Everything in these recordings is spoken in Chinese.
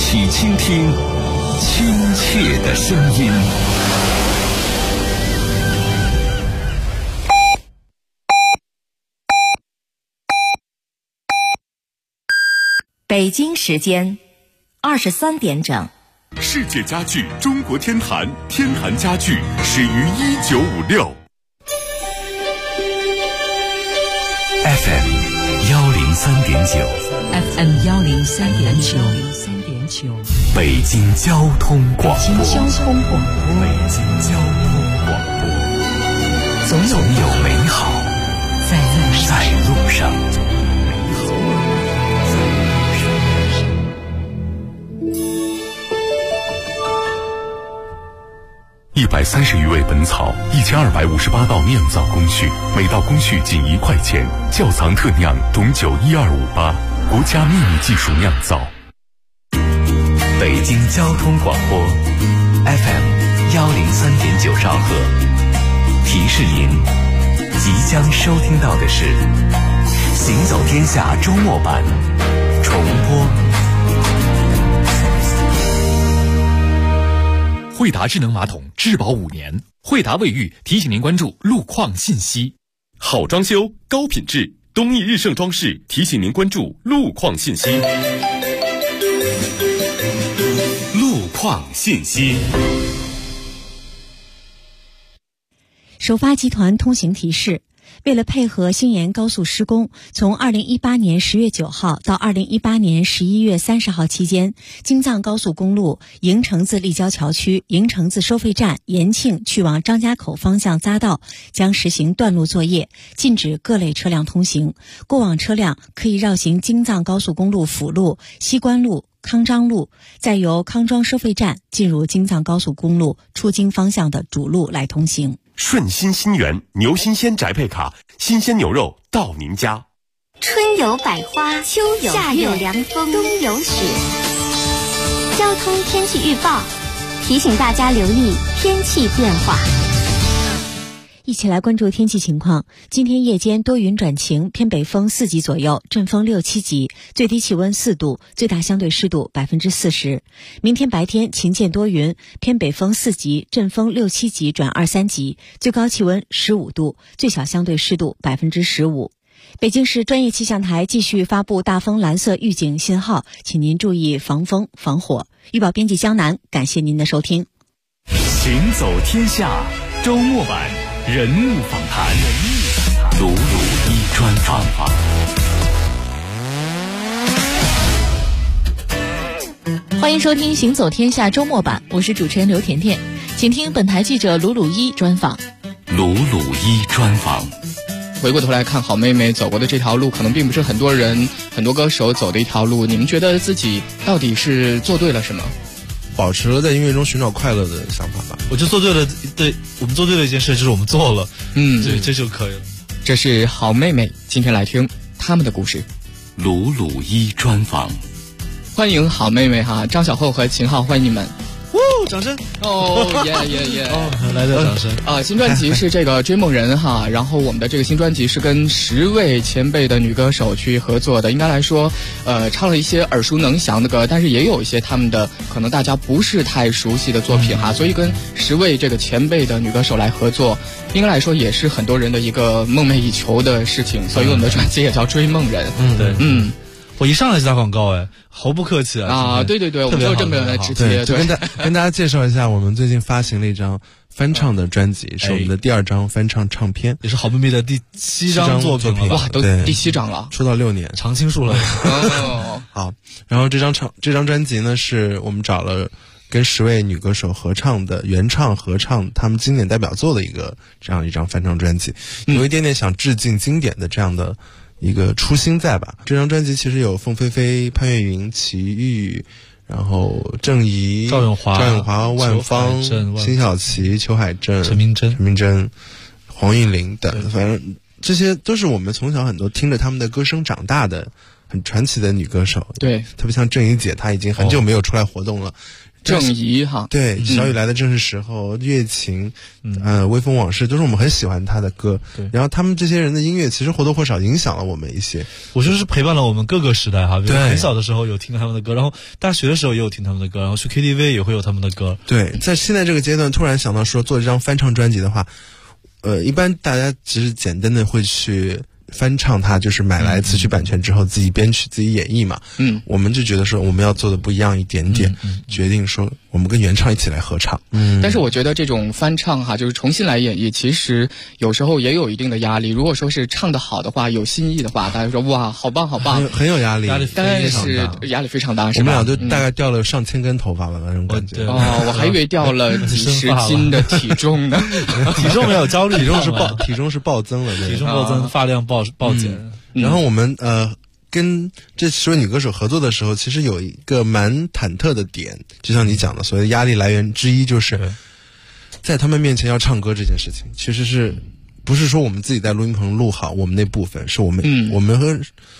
起倾听亲切的声音。 北京时间23点整。 世界家具中国天坛，天坛家具始于1956。 FM 103.9 FM 103.9， 北京交通广播。 北京交通广播， 总有美好在路上。130余味本草，1258道酿造工序，每道工序仅1块钱。窖藏特酿董酒12588，国家秘密技术酿造。北京交通广播 FM 103.9兆赫，提示您即将收听到的是行走天下周末版重播。 惠达智能马桶质保5年，惠达卫浴提醒您关注路况信息。好装修高品质，东益日盛装饰提醒您关注路况信息。路况信息。 首发集团通行提示：为了配合新延高速施工，从2018年10月9号到2018年11月30号期间，京藏高速公路营城自立交桥区营城自收费站延庆去往张家口方向匝道将实行断路作业，禁止各类车辆通行。过往车辆可以绕行京藏高速公路辅路、西关路、康庄路，再由康庄收费站进入京藏高速公路出京方向的主路来通行。 顺心新源牛新鲜宅配卡，新鲜牛肉到您家。 春有百花，秋有夏有凉风，冬有雪。交通天气预报提醒大家留意天气变化。 一起来关注天气情况。今天夜间多云转晴，偏北风4级左右，阵风6、7级，最低气温4度，最大相对湿度40%。明天白天晴间多云，偏北风4级，阵风6、7级转2、3级，最高气温15度，最小相对湿度15%。北京市专业气象台继续发布大风蓝色预警信号，请您注意防风防火。预报编辑江南，感谢您的收听。 行走天下周末版人物访谈，鲁鲁一专访。 欢迎收听行走天下周末版，我是主持人刘甜甜，请听本台记者鲁鲁一专访。 鲁鲁一专访。 回过头来看好妹妹走过的这条路，可能并不是很多人很多歌手走的一条路，你们觉得自己到底是做对了什么？ 保持了在音乐中寻找快乐的想法吧。 我就做对了，对，我们做对了一件事，就是我们做了，对，这就可以了。 这是好妹妹，今天来听他们的故事。 鲁鲁一专访。 欢迎好妹妹哈，张小厚和秦昊，欢迎你们。 掌声！ 来的掌声新专辑是这个追梦人哈，然后我们的这个新专辑是跟10位前辈的女歌手去合作的，应该来说唱了一些耳熟能详的歌，但是也有一些他们的可能大家不是太熟悉的作品哈，所以跟10位这个前辈的女歌手来合作，应该来说也是很多人的一个梦寐以求的事情，所以我们的专辑也叫追梦人。 我一上来就打广告，毫不客气啊！对，我们就这么直接。 就跟大家介绍一下，我们最近发行了一张翻唱的专辑，是我们的第2张翻唱唱片， 也是好妹妹的第7张作品了。 哇，都第7张了， 出道6年， 常青树了。 好，然后这张专辑呢，是我们找了跟10位女歌手合唱的原唱合唱他们经典代表作的这样一张翻唱专辑，有一点点想致敬经典的这样的一个初心在吧。这张专辑其实有凤飞飞、潘越云、齐豫，然后郑怡、 赵咏华、 万芳、辛晓琪、裘海正、 陈明真、 黄韵玲等，反正这些都是我们从小很多听着他们的歌声长大的很传奇的女歌手。 对， 特别像郑怡姐，她已经很久没有出来活动了， 郑怡哈， 对，小雨来的正是时候，月琴，微风往事，都是我们很喜欢他的歌。 对， 然后他们这些人的音乐其实或多或少影响了我们一些。 我觉得是陪伴了我们各个时代哈，比如很小的时候有听他们的歌，然后大学的时候也有听他们的歌，然后去 KTV 也会有他们的歌。 对，在现在这个阶段，突然想到说做这张翻唱专辑的话，一般大家只是简单的会去翻唱它，就是买来词曲版权之后自己编曲自己演绎嘛。我们就觉得说我们要做的不一样一点点，决定说我们跟原唱一起来合唱。 但是我觉得这种翻唱哈，就是重新来演绎，其实有时候也有一定的压力。如果说是唱得好的话，有新意的话，大家说哇，好棒好棒， 很有压力， 但是压力非常大。 我们俩都大概掉了上千根头发吧，那种感觉。 我还以为掉了几十斤的体重呢。 体重没有焦虑， 体重是暴增了， 体重暴增，发量暴减。 然后我们跟这10位女歌手合作的时候，其实有一个蛮忐忑的点，就像你讲的，所谓的压力来源之一，就是在他们面前要唱歌这件事情，其实是不是说我们自己在录音棚录好我们那部分，是我们和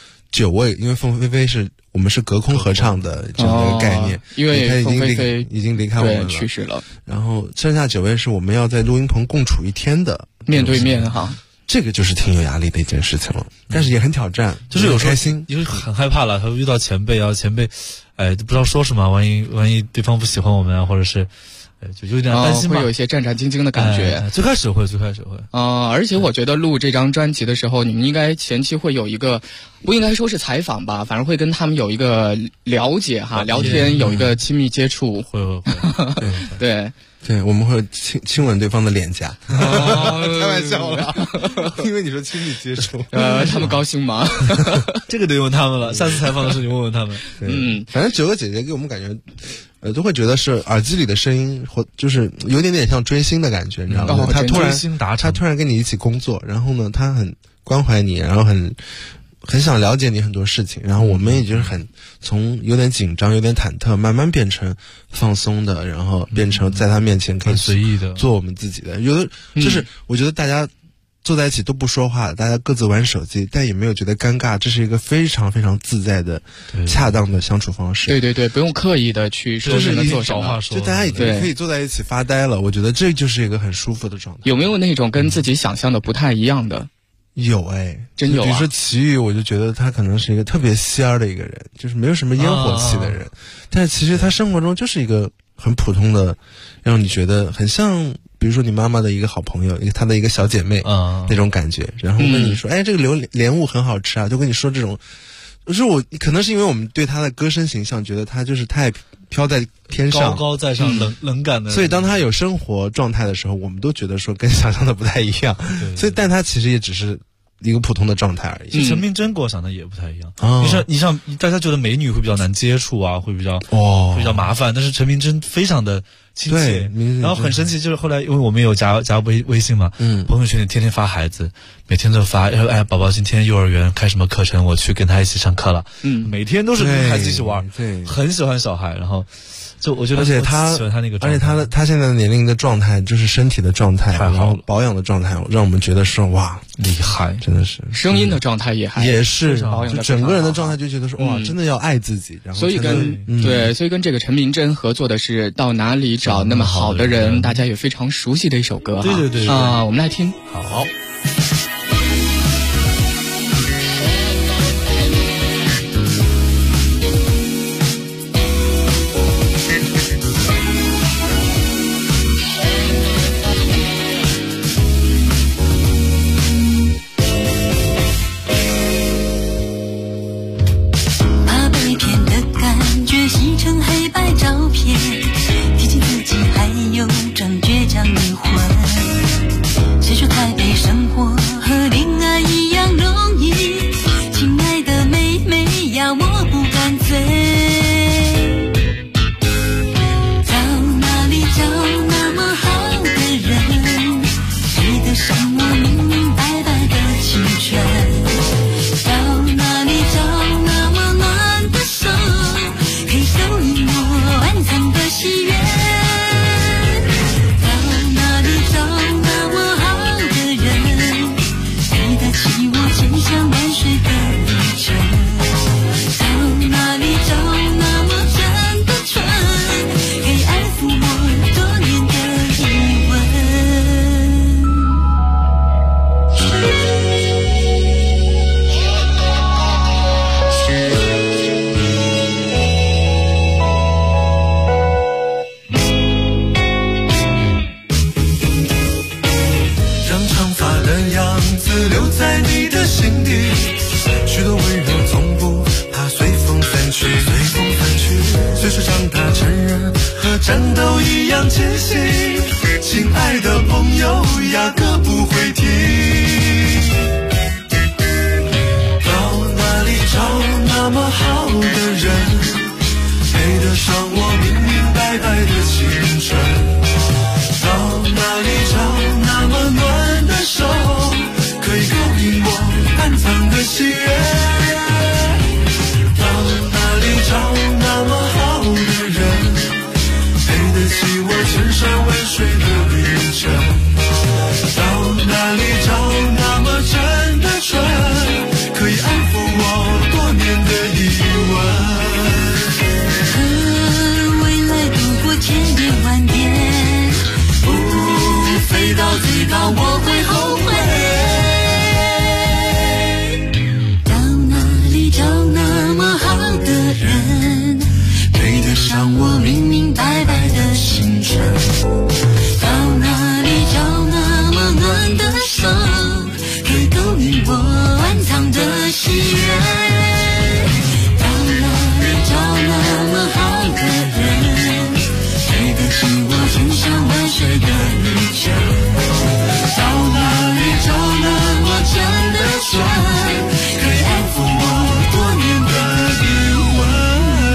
9位，因为凤飞飞我们是隔空合唱的这样的一个概念， 因为凤飞飞已经离开我们了， 去世了。 然后剩下9位是我们要在录音棚共处一天的， 面对面哈。 这个就是挺有压力的一件事情了，但是也很挑战， 就是有时候开心， 因为很害怕了，他遇到前辈啊，前辈，都不知道说什么，万一对方不喜欢我们啊，或者是，就有点担心吧， 会有一些战战兢兢的感觉。 最开始会。 而且我觉得录这张专辑的时候，你们应该前期会有一个，不应该说是采访吧，反正会跟他们有一个了解哈，聊天有一个亲密接触。 会。 对，我们会亲吻对方的脸颊。开玩笑了，因为你说亲密接触， 他们高兴吗？ 这个得问他们了，下次采访的时候你问问他们。 反正9个姐姐给我们感觉，都会觉得是耳机里的声音，或就是有点像追星的感觉，你知道吗？他突然跟你一起工作，然后呢，他很关怀你，然后很想了解你很多事情，然后我们也就是从有点紧张有点忐忑慢慢变成放松的，然后变成在他面前可以随意的做我们自己的。有的就是我觉得大家坐在一起都不说话，大家各自玩手机，但也没有觉得尴尬，这是一个非常非常自在的恰当的相处方式。 对，不用刻意的去说什么做什么， 就大家已经可以坐在一起发呆了，我觉得这就是一个很舒服的状态。 有没有那种跟自己想象的不太一样的？ 有真有。 比如说齐豫，我就觉得他可能是一个特别仙儿的一个人，就是没有什么烟火气的人，但是其实他生活中就是一个很普通的，让你觉得很像，比如说你妈妈的一个好朋友，他的一个小姐妹那种感觉，然后跟你说，这个莲雾很好吃啊，就跟你说这种。就是可能是因为我们对他的歌声形象觉得他就是太飘在天上， 高高在上，冷感的， 所以当他有生活状态的时候，我们都觉得说跟想象的不太一样。所以但他其实也只是一个普通的状态而已。 陈明真给我想的也不太一样。你像大家觉得美女会比较难接触啊，会比较麻烦，但是陈明真非常的亲切，然后很神奇，就是后来因为我们有加微信嘛，朋友圈里天天发孩子，每天都发，宝宝今天幼儿园开什么课程，我去跟他一起上课了，每天都是跟孩子一起玩，很喜欢小孩，然后就我觉得， 而且他喜欢他那个状态， 而且他现在的年龄的状态，就是身体的状态，然后保养的状态，让我们觉得说哇厉害， 真的是声音的状态也是保养的， 就整个人的状态就觉得说哇，真的要爱自己。然后所以跟这个陈明真合作的是到哪里找那么好的人，大家也非常熟悉的一首歌。 对我们来听。 好。 到哪里找那么真的纯， 随时长大成人，和战斗一样艰辛。亲爱的朋友，压根不会停。到哪里找那么好的人，配得上我明明白白的青春？到哪里找那么暖的手，可以勾引我暗藏的喜悦？到哪里找那么好的人，配得起我千山万水的旅程？到哪里找那么真的纯，可以安抚我多年的疑问？ 和未来度过千变万变，不飞到最高我会后悔。到哪里找那么好的人，配得上我明明白白的青春？到哪里找那么暖的手，可以勾引我暗藏的喜悦？到哪里找那么好的人，配得起我千山万水的旅程？到哪里找那么真的纯，可以安抚我多年的疑问？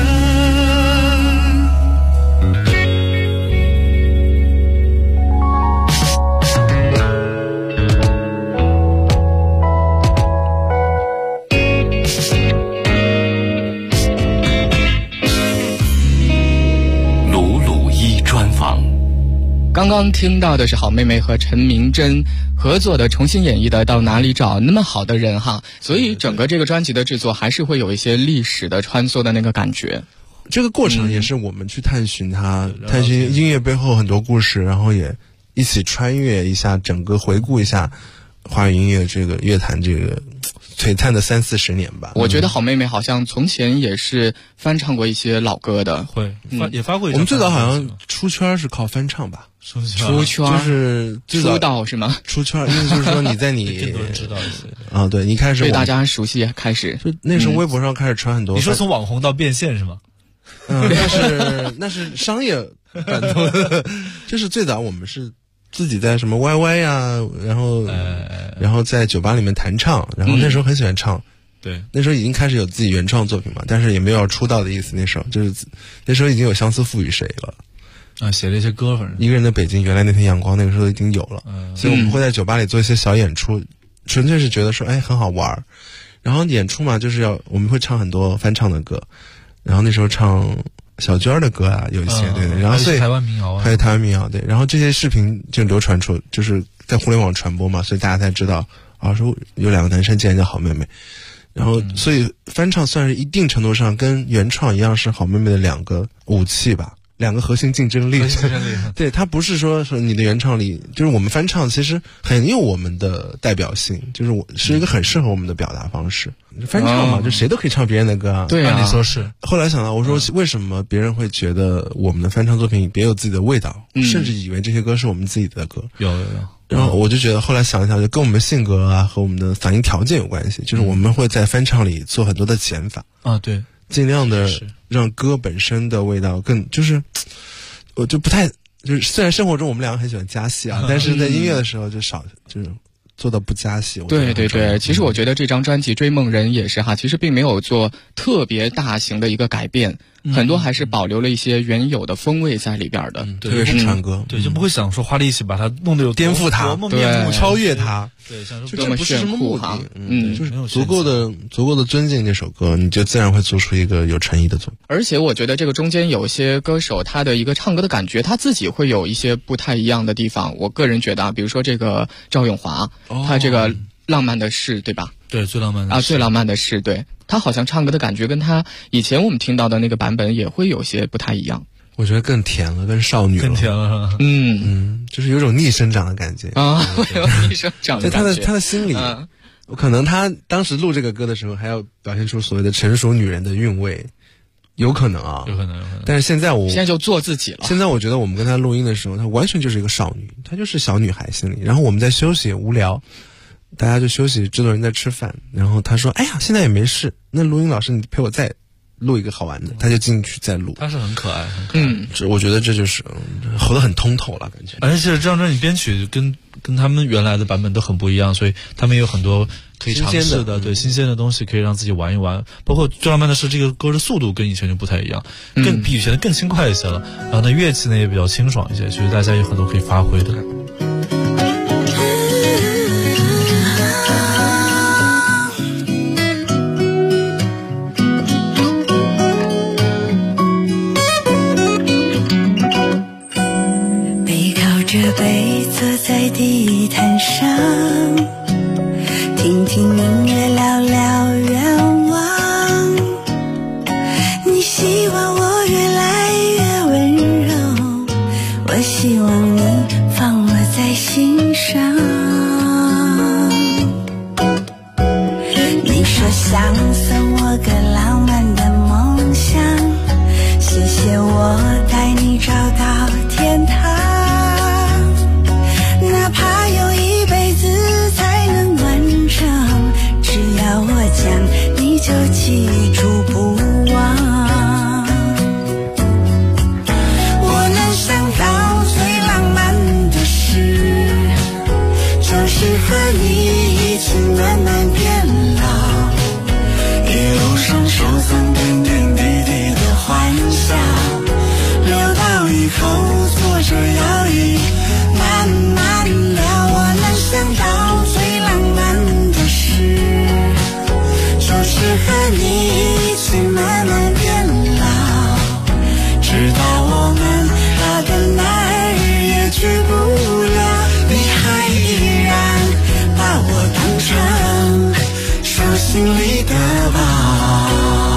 刚刚听到的是好妹妹和陈明真合作的重新演绎的《到哪里找那么好的人》哈，所以整个这个专辑的制作还是会有一些历史的穿梭的那个感觉。 这个过程也是我们去探寻它，探寻音乐背后很多故事，然后也一起穿越一下整个，回顾一下华语音乐这个乐坛这个璀璨的30-40年吧。 我觉得好妹妹好像从前也是翻唱过一些老歌的， 也发过一。 我们最早好像出圈是靠翻唱吧？ 出圈就是出道是吗？ 出圈，意思就是说你在你更多人知道一些啊，对，你开始对大家熟悉开始， 就那时候微博上开始传很多。 你说从网红到变现是吗？ 那是商业版图的，就是最早我们是自己在什么 YY 呀，然后在酒吧里面弹唱，然后那时候很喜欢唱。 对， 那时候已经开始有自己原创作品嘛，但是也没有要出道的意思。那时候那时候已经有相思赋予谁了啊，写了一些歌，反正一个人的北京，原来那天阳光，那个时候已经有了。所以我们会在酒吧里做一些小演出，纯粹是觉得说很好玩。然后演出嘛，就是我们会唱很多翻唱的歌，然后那时候唱小娟的歌啊，有一些对，然后所以台湾民谣啊， 还有台湾民谣对，然后这些视频就流传出，就是在互联网传播嘛，所以大家才知道说有两个男生竟然叫好妹妹。然后，所以翻唱算是一定程度上跟原创一样，是好妹妹的两个武器吧，两个核心竞争力。对，它不是说你的原创力，就是我们翻唱其实很有我们的代表性，就是是一个很适合我们的表达方式。翻唱嘛，就谁都可以唱别人的歌啊。 对啊， 你说是。 后来想到，我说为什么别人会觉得我们的翻唱作品别有自己的味道，甚至以为这些歌是我们自己的歌。 有。 然后我就觉得，后来想一想，就跟我们性格啊和我们的反应条件有关系，就是我们会在翻唱里做很多的减法啊，对， 尽量的让歌本身的味道更，就是我就不太，就是虽然生活中我们两个很喜欢加戏啊，但是在音乐的时候就少，就是做到不加戏。 对对对，其实我觉得这张专辑《追梦人》也是哈，其实并没有做特别大型的一个改变。很多还是保留了一些原有的风味在里边的， 特别是唱歌， 对，就不会想说花力气把它弄得有颠覆它， 对， 超越它， 对，想说这么不是什么目的， 就是足够的尊敬这首歌，你就自然会做出一个有诚意的作品。 而且我觉得这个中间有些歌手他的一个唱歌的感觉，他自己会有一些不太一样的地方。我个人觉得比如说这个赵咏华，他这个浪漫的事，对吧？ 对，最浪漫的啊，最浪漫的事，对。他好像唱歌的感觉跟他以前我们听到的那个版本也会有些不太一样。 我觉得更甜了，更少女了， 更甜了。 就是有种逆生长的感觉啊，会有逆生长的感觉。 在他的心里，可能他当时录这个歌的时候，还要表现出所谓的成熟女人的韵味，有可能啊， 有可能。 但是现在就做自己了。 现在我觉得我们跟他录音的时候，他完全就是一个少女，她就是小女孩心里。然后我们在休息无聊。大家就休息，制作人在吃饭，然后他说：“哎呀，现在也没事，那录音老师你陪我再录一个好玩的，他就进去再录。 他是很可爱，很可爱。 我觉得这就是活得很通透了，感觉。 而且这张专辑编曲跟他们原来的版本都很不一样，所以他们有很多可以尝试的，对新鲜的东西可以让自己玩一玩。包括最浪漫的是这个歌的速度跟以前就不太一样，比以前的更轻快一些了。然后呢，乐器呢也比较清爽一些，其实大家有很多可以发挥的。 在地毯上，听听音乐，聊聊愿望。你希望我越来越温柔，我希望你放我在心上。你说想送我个浪漫的梦想，谢谢我带你找到天堂。哪怕用一辈子才能完成，只要我讲，你就记住不忘。我能想到最浪漫的事，就是和你一起慢慢变老，一路上收藏点点滴滴的欢笑，留到以后坐着摇椅慢慢聊。我能想到最浪漫的事，就是和你一起慢慢变老，直到我们老的哪儿也去不了，你还依然把我当成手心里的宝。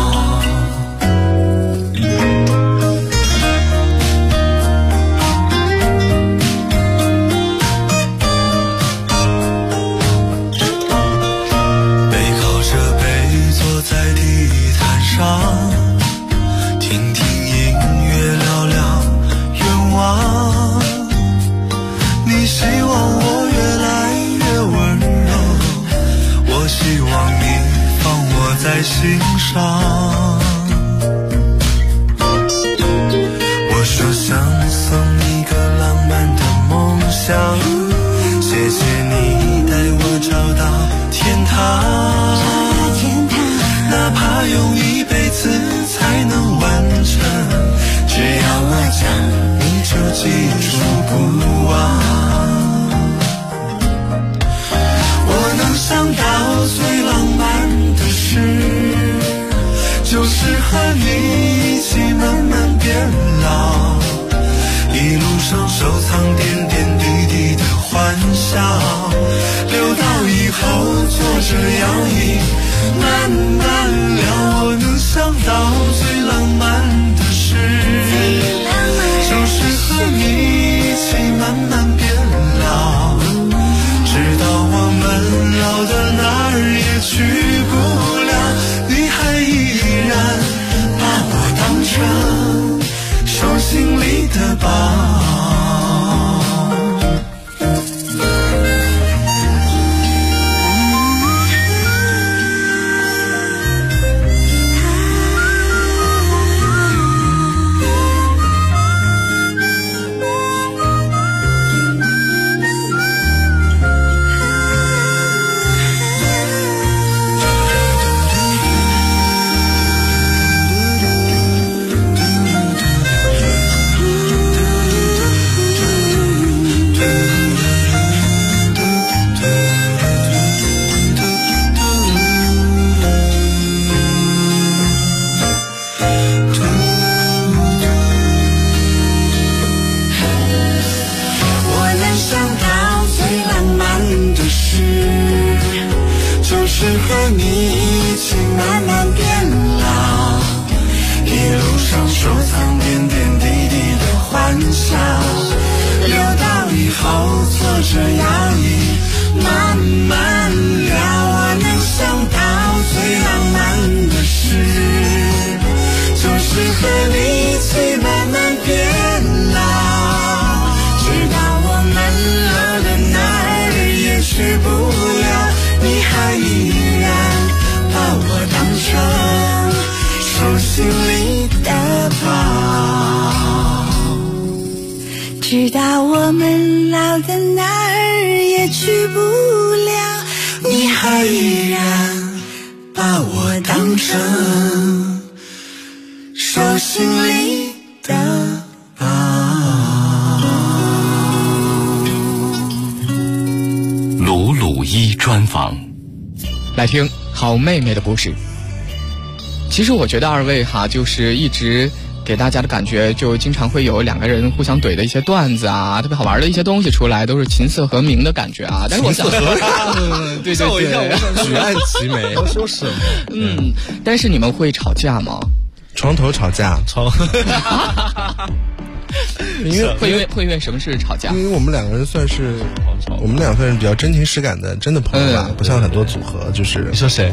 听听音乐，聊聊愿望。你希望我越来越温柔，我希望你放我在心上。我说想送你个浪漫的梦想，谢谢你带我找到天堂。哪怕用一辈子才能完成，只要我讲，你就记住不忘。我能想到最浪漫的事，就是和你一起慢慢变老，一路上收藏点点滴滴的欢笑，留到以后坐着摇椅慢慢聊。我能想到最浪漫的事，就是和你一起慢慢变老，直到我们老的哪儿也去不了，你还依然把我当成手心里的宝。手直到我们老的哪儿也去不了，你还依然把我当成手心里的宝。 鲁鲁一专访， 来听好妹妹的故事。其实我觉得二位就是一直给大家的感觉，就经常会有两个人互相怼的一些段子啊，特别好玩的一些东西出来，都是琴瑟和鸣的感觉啊。但是我想对， 吓我一跳，我想举案齐眉， 要说什么？ 但是你们会吵架吗？ 床头吵架， 会因为什么事吵架？ 因为我们两个人算是比较真情实感的真的朋友吧，不像很多组合就是。 你说谁？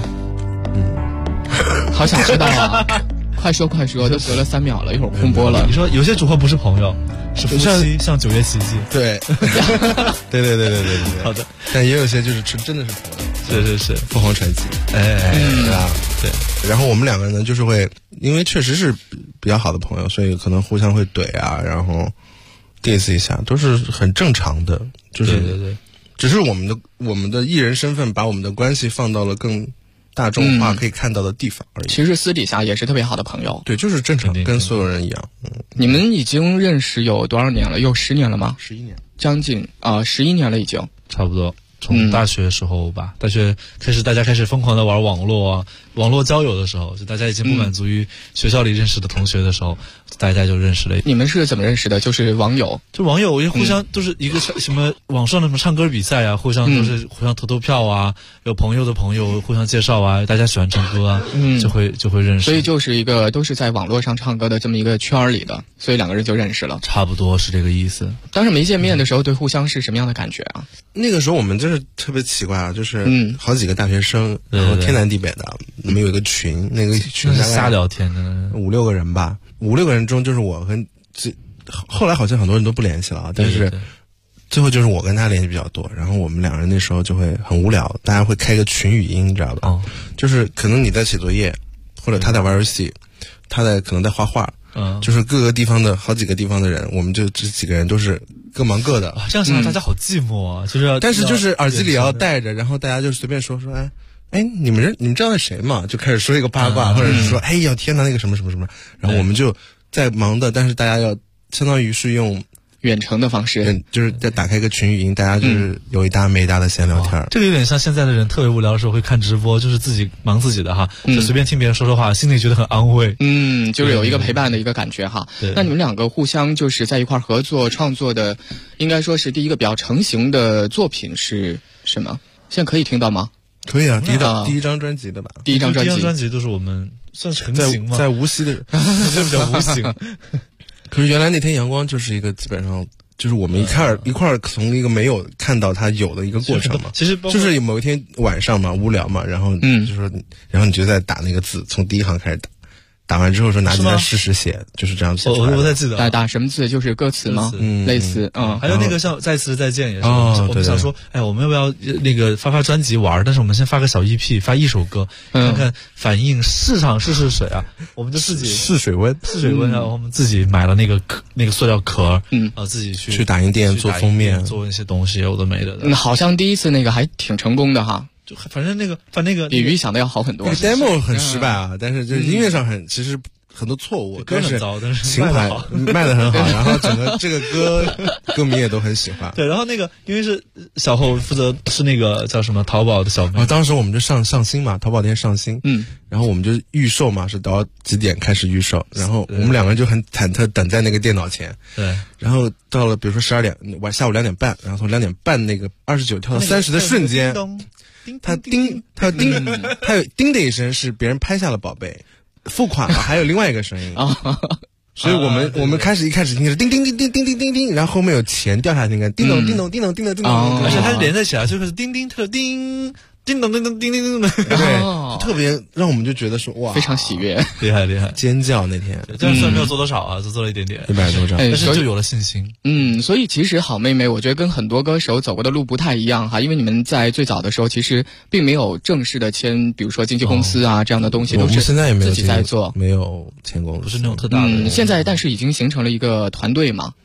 好想知道啊！快说，都隔了3秒了，一会儿空播了。 你说有些组合不是朋友，是夫妻，像9月奇迹。 对，对。 好的， 但也有些就是真的是朋友。是凤凰传奇。对吧？对。然后我们两个人呢，就是会因为确实是比较好的朋友，所以可能互相会怼啊，然后 diss 一下，都是很正常的。就是对。 只是我们的艺人身份把我们的关系放到了更大众化可以看到的地方而已。 其实私底下也是特别好的朋友。 对，就是正常，跟所有人一样。 你们已经认识有多少年了？有10年了吗 ？11年， 将近11年了已经。 差不多，从大学时候吧，大学大家开始疯狂的玩网络啊，网络交友的时候，就大家已经不满足于学校里认识的同学的时候，大家就认识了。 你们是怎么认识的？就是网友， 也互相都是一个什么网上的什么唱歌比赛啊，互相投票啊，有朋友的朋友互相介绍啊，大家喜欢唱歌啊，就会认识。 所以就是一个都是在网络上唱歌的这么一个圈里的，所以两个人就认识了。 差不多是这个意思。 当时没见面的时候，对互相是什么样的感觉啊？ 那个时候我们真是特别奇怪啊，就是好几个大学生，然后天南地北的，我们有一个群，那个群大概瞎聊天的 5-6个人吧，5-6个人中就是我跟后来好像很多人都不联系了啊，但是最后就是我跟他联系比较多，然后我们两人那时候就会很无聊，大家会开个群语音，你知道吧？就是可能你在写作业，或者他在玩游戏，可能在画画，就是各个地方的好几个地方的人，我们就这几个人都是各忙各的。 这样想大家好寂寞啊， 但是就是耳机里要带着，然后大家就随便说哎，你们知道那谁吗？就开始说一个八卦，或者是说，哎呀天哪，那个什么什么什么，然后我们就在忙的，但是大家要相当于是用远程的方式， 就是再打开一个群语音，大家就是有一搭没一搭的闲聊天。 这个有点像现在的人特别无聊的时候会看直播，就是自己忙自己的哈，就随便听别人说说话，心里觉得很安慰。 就是有一个陪伴的一个感觉哈。那你们两个互相就是在一块合作创作的，应该说是第一个比较成型的作品是什么？现在可以听到吗？ 可以啊，第一张专辑的吧？ 第一张专辑都是我们算成型吗？ 在无锡的， 就比较无形。 可是原来那天阳光就是一个基本上就是我们一块儿从一个没有看到它有的一个过程嘛。 其实就是某一天晚上嘛，无聊嘛，然后就说，然后你就在打那个字，从第一行开始打完之后说拿起来试试写，就是这样写出来的。 我太记得打什么字？就是歌词吗？类似还有那个像再次再见也是，我们想说，我们要不要那个发专辑玩？但是我们先发个小 EP， 发1首歌，看看反应，试场试水啊。我们就自己试水温， 然后我们自己买了那个塑料壳，自己去打印店做封面， 做一些东西，有的没的。 好像第一次那个还挺成功的哈。 就反正那个比预想的要好很多。 demo 很失败啊，但是就是音乐上其实很多错误， 歌很糟，但是情怀卖得很好，然后整个这个歌迷也都很喜欢。 对，然后那个因为是小后负责是那个叫什么淘宝的小妹， 当时我们就上新嘛，淘宝店上新，然后我们就预售嘛，是到几点开始预售，然后我们两个人就很忐忑等在那个电脑前， 对， 然后到了比如说12点，下午2点半，然后从2点半那个29跳到30的瞬间。他有叮的一声，是别人拍下了宝贝，付款了，还有另外一个声音所以我们一开始听是叮叮叮叮叮叮叮叮，然后后面有钱掉下去，那个叮咚叮咚叮咚叮咚叮咚， 而且它是连在起来，就是叮叮特叮。叮咚叮咚叮叮叮咚， 对，特别让我们就觉得说哇， 非常喜悦， 厉害， 尖叫那天。 虽然没有做多少啊，只做了一点点 ，100多张， 但是就有了信心。 所以其实好妹妹，我觉得跟很多歌手走过的路不太一样哈，因为你们在最早的时候其实并没有正式的签，比如说经纪公司啊这样的东西，都是现在也没有自己在做， 没有签公司， 不是那种特大的。 现在但是已经形成了一个团队嘛。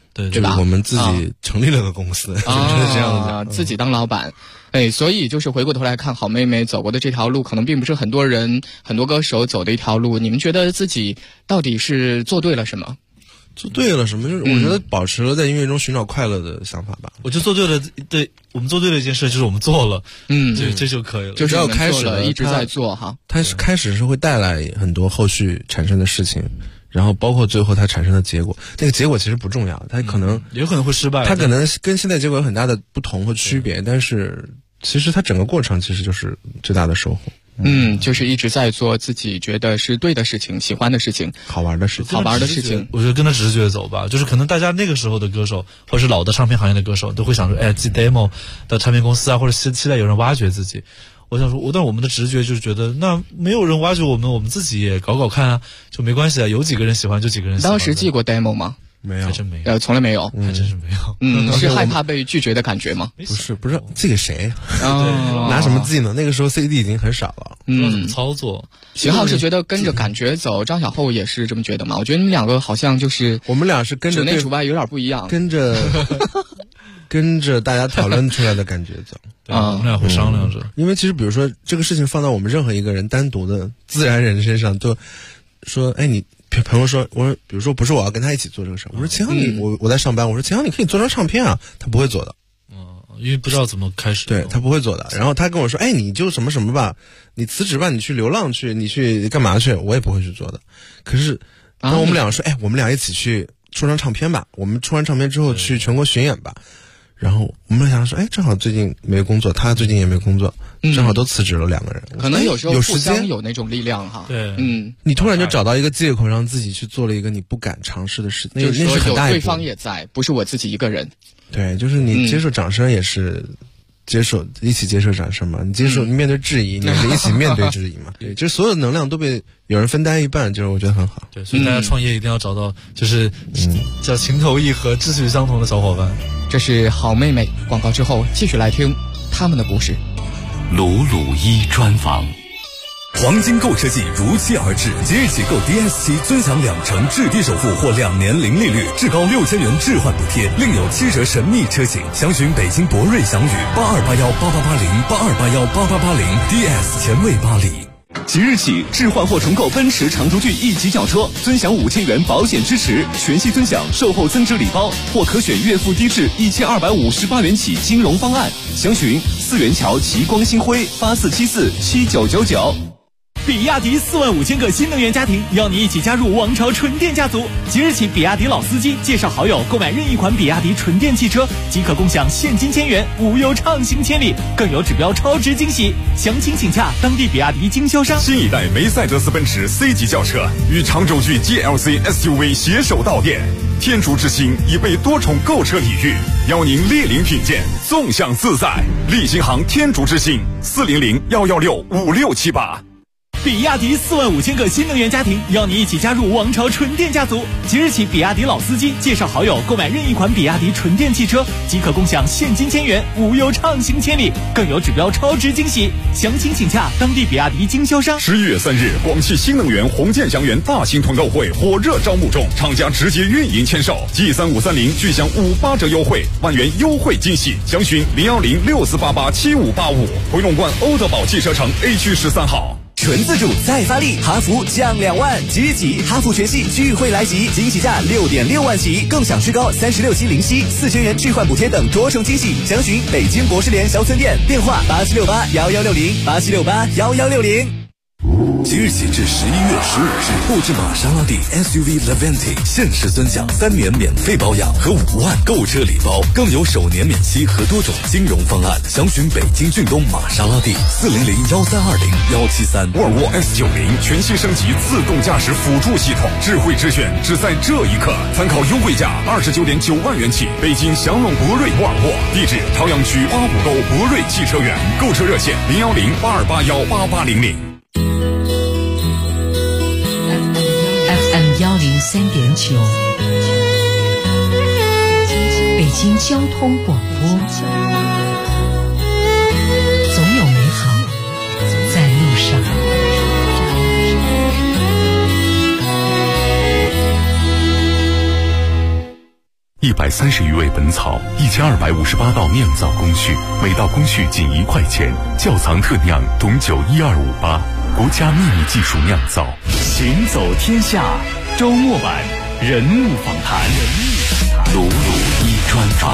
对吧？ 我们自己成立了个公司，就是这样子，自己当老板。所以就是回过头来看，好妹妹走过的这条路，可能并不是很多人、很多歌手走的一条路。你们觉得自己到底是做对了什么？ 做对了什么？就是我觉得保持了在音乐中寻找快乐的想法吧。 我就做对了，对，我们做对了一件事，就是我们做了，这就可以了。 就是要开始了，一直在做哈。 它是开始是会带来很多后续产生的事情。然后包括最后它产生的结果，那个结果其实不重要，它可能有可能会失败， 它可能跟现在结果有很大的不同和区别，但是其实它整个过程其实就是最大的收获。 就是一直在做自己觉得是对的事情、喜欢的事情、 好玩的事情。 我觉得跟着直觉走吧，就是可能大家那个时候的歌手，或者是老的唱片行业的歌手，都会想说，寄 demo 的唱片公司啊，或者期待有人挖掘自己。我想说，但我们的直觉就是觉得，那没有人挖掘我们自己也搞搞看啊，就没关系啊。有几个人喜欢就几个人喜欢。 当时寄过 demo 吗？ 没有， 还真没有。 从来没有， 还真是没有。 是害怕被拒绝的感觉吗？ 不是，寄给谁？拿什么寄呢？那个时候 CD 已经很少了， 不知道怎么操作。 秦昊是觉得跟着感觉走，张小厚也是这么觉得吗？我觉得你们两个好像就是我们俩是跟着主内主外有点不一样， 跟着大家讨论出来的感觉走。 我们俩会商量着。 因为其实比如说这个事情放到我们任何一个人单独的自然人身上，都说你朋友说，我说比如说不是我要跟他一起做这个事，我说秦昊我在上班，我说秦昊你可以做张唱片啊，他不会做的。 因为不知道怎么开始， 对，他不会做的。然后他跟我说，你就什么什么吧，你辞职吧，你去流浪去，你去干嘛去，我也不会去做的。可是当我们俩说，我们俩一起去出张唱片吧，我们出完唱片之后去全国巡演吧。然后我们想说，正好最近没工作，他最近也没工作，正好都辞职了两个人。 可能有时候有时间有那种力量哈。 对， 你突然就找到一个借口，让自己去做了一个你不敢尝试的事情， 就是说很大一步。 对方也在，不是我自己一个人。 对，就是你接受掌声也是一起接受掌声嘛，你面对质疑，你也是一起面对质疑嘛。对，就是所有的能量都被有人分担一半，就是我觉得很好。 对，所以大家创业一定要找到就是叫情投意合、志趣相同的小伙伴。 这是好妹妹，广告之后继续来听他们的故事。 鲁鲁一专访。 黄金购车季如期而至，即日起购 DS7 尊享2成至低首付或2年零利率，至高6000元置换补贴，另有7折神秘车型。详询北京博瑞祥宇8281888082818880 DS 前卫巴黎。 即日起置换或重购奔驰长途巨 E 级轿车，尊享5000元保险支持，全系尊享售后增值礼包，或可选月付低至1258元起金融方案。详询4元桥极光星辉84747999。 比亚迪45000个新能源家庭邀你一起加入王朝纯电家族。即日起，比亚迪老司机介绍好友购买任意款比亚迪纯电汽车，即可共享现金1000元，无忧畅行千里，更有指标超值惊喜。详情请洽当地比亚迪经销商。 新一代梅赛德斯奔驰 C 级轿车与长轴距 GLC SUV 携手到店，天竺之星已被多重购车礼遇，邀您莅临品鉴，纵享自在。立新行天竺之星400-116-5678。 比亚迪45000个新能源家庭邀你一起加入王朝纯电家族。即日起，比亚迪老司机介绍好友购买任意款比亚迪纯电汽车，即可共享现金1000元，无忧畅行千里，更有指标超值惊喜。详情请洽当地比亚迪经销商。 11月3日，广汽新能源红箭祥源大型团购会火热招募中，厂家直接运营签售，G3530具享58折优惠，1万元优惠惊喜。详询01064887585，回龙观欧德宝汽车城 A 区13号。 纯自主再发力，哈弗降2万，即日起哈弗全系聚会来袭，惊喜价6.6万起，更享最高36期零息，4000元置换补贴等多重惊喜。详询北京博士联小村店，电话8768116087681160。 即日起至11月15日，购置玛莎拉蒂 SUV Levante 限时尊享3年免费保养和5万购车礼包，更有首年免息和多种金融方案。详询北京骏东玛莎拉蒂400-1320-173。 沃尔沃 S90 全新升级自动驾驶辅助系统，智慧之选只在这一刻，参考优惠价29.9万元起。北京祥龙博瑞沃尔沃，地址朝阳区85沟博瑞汽车园，购车热线010-8281-8800。 103.9，北京交通广播，总有美好在路上。 130余味本草，1258道酿造工序，每道工序仅1块钱。窖藏特酿董酒12588，国家秘密技术酿造。 行走天下周末版人物访谈，鲁鲁一专访。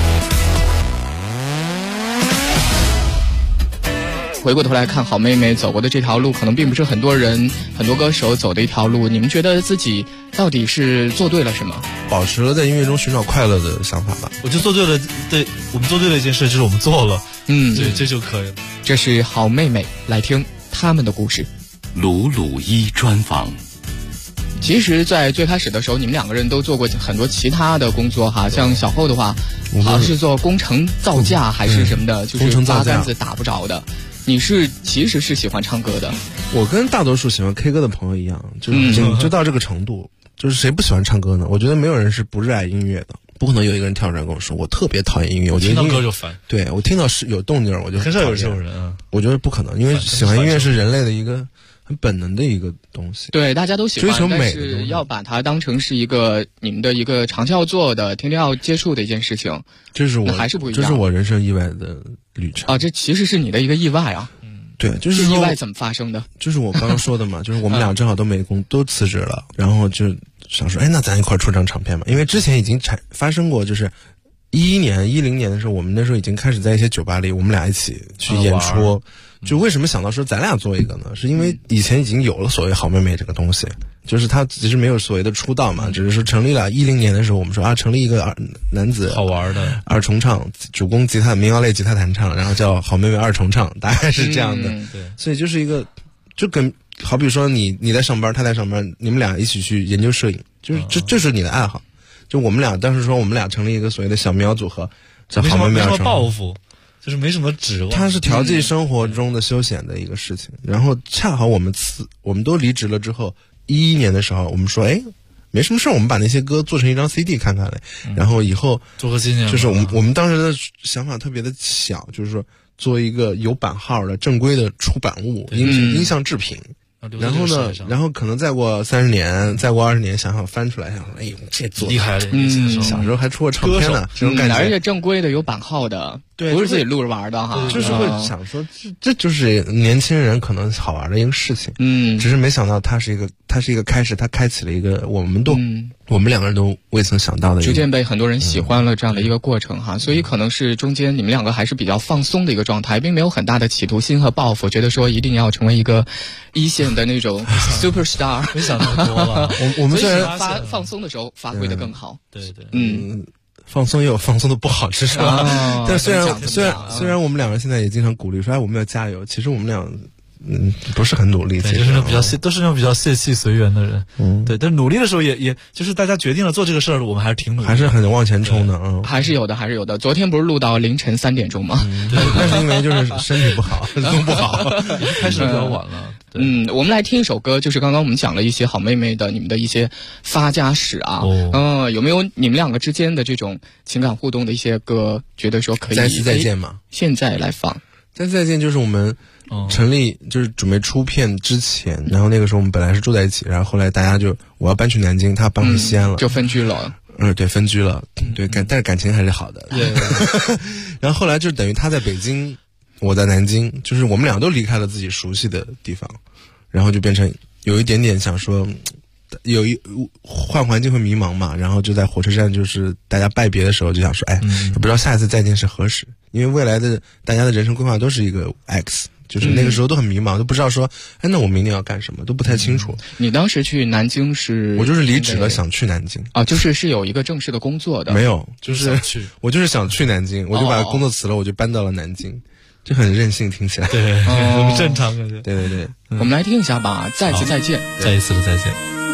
回过头来看好妹妹走过的这条路，可能并不是很多人很多歌手走的一条路。你们觉得自己到底是做对了什么？ 保持了在音乐中寻找快乐的想法吧。 我就做对了，对，我们做对了一件事，就是我们做了，对，这就可以了。 这是好妹妹，来听他们的故事。 鲁鲁一专访。 其实在最开始的时候，你们两个人都做过很多其他的工作哈，像小后的话好像是做工程造价还是什么的，就是八竿子打不着的。你其实是喜欢唱歌的。 我跟大多数喜欢 K 歌的朋友一样，就到这个程度，就是谁不喜欢唱歌呢？我觉得没有人是不热爱音乐的，不可能有一个人跳出来跟我说我特别讨厌音乐，我觉得听到歌就烦。 对，我听到是有动静我就很少有这种人啊。 我觉得不可能，因为喜欢音乐是人类的一个很本能的一个东西。 对，大家都喜欢， 追求美的， 但是要把它当成是一个你们的一个长期要做的、天天要接触的一件事情。 这是我还是不一样， 这是我人生意外的旅程啊！这其实是你的一个意外啊。 对，就是意外怎么发生的？ 就是我刚刚说的嘛，就是我们俩正好都都辞职了，然后就想说，那咱一块出张唱片嘛。因为之前已经发生过，就是10年的时候，我们那时候已经开始在一些酒吧里，我们俩一起去演出。就为什么想到说咱俩做一个呢？是因为以前已经有了所谓好妹妹这个东西，就是他只是没有所谓的出道嘛，只是说成立了。10年的时候，我们说成立一个男子好玩的二重唱，主攻吉他民谣类吉他弹唱，然后叫好妹妹二重唱，大概是这样的。 对， 所以就是一个，就跟好比说你在上班，他在上班，你们俩一起去研究摄影，就是这是你的爱好。就我们俩当时说，我们俩成立一个所谓的小民谣组合，叫好妹妹二重唱。 没什么抱负。就是没什么指望， 它是调剂生活中的休闲的一个事情。然后恰好我们都离职了之后，11年的时候，我们说，没什么事，我们把那些歌做成一张 CD 看看嘞。然后以后做个纪念。 就是我们当时的想法特别的小，就是说做一个有版号的正规的出版物，音像制品。然后呢，然后可能再过30年，再过20年，想想翻出来，想说，这做厉害了。 小时候还出过唱片呢，这种感觉。 而且正规的有版号的， 对， 不是自己录着玩的哈。 就是会想说，这就是年轻人可能好玩的一个事情。只是没想到它是一个开始，它开启了一个我们两个人都未曾想到的， 逐渐被很多人喜欢了这样的一个过程哈。所以可能是中间你们两个还是比较放松的一个状态，并没有很大的企图心和抱负，觉得说一定要成为一个一线的那种 super star。 没想那么多了。 我们虽然放松的时候发挥的更好。 对， 放松也有放松的不好之处。但虽然我们两个现在也经常鼓励说，我们要加油。其实我们俩不是很努力， 对，就是那种都是那种比较泄气随缘的人。对，但努力的时候也就是大家决定了做这个事儿，我们还是挺努力， 还是很往前冲的。 还是有的。昨天不是录到凌晨3点钟吗？ 那是因为就是身体不好，弄不好， 开始比较晚了。 我们来听一首歌，就是刚刚我们讲了一些好妹妹的你们的一些发家史啊。有没有你们两个之间的这种情感互动的一些歌，觉得说可以再次再见嘛？ 现在来放。 再次再见就是我们成立就是准备出片之前，然后那个时候我们本来是住在一起，然后后来大家我要搬去南京，他搬回西安了， 就分居了。 对，分居了。对，但是感情还是好的。 对。 然后后来就等于他在北京，我在南京，就是我们俩都离开了自己熟悉的地方，然后就变成有一点点想说，换环境会迷茫嘛，然后就在火车站，就是大家拜别的时候就想说，也不知道下一次再见是何时，因为未来的大家的人生规划都是一个 X。就是那个时候都很迷茫，都不知道说，那我明年要干什么，都不太清楚。 你当时去南京我就是离职了，想去南京啊，就是有一个正式的工作的。 没有，我就是想去南京，我就把工作辞了，我就搬到了南京，这很任性，听起来对，很正常感觉。 对， 我们来听一下吧，再次再见， 再一次的再见。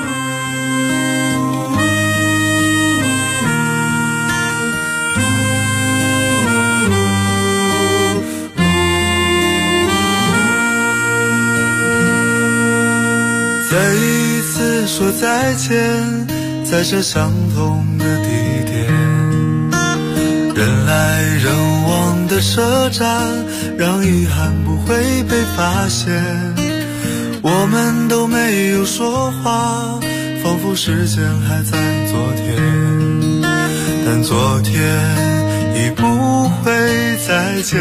再一次说再见，在这相同的地点，人来人往的车站，让遗憾不会被发现。我们都没有说话，仿佛时间还在昨天，但昨天已不会再见。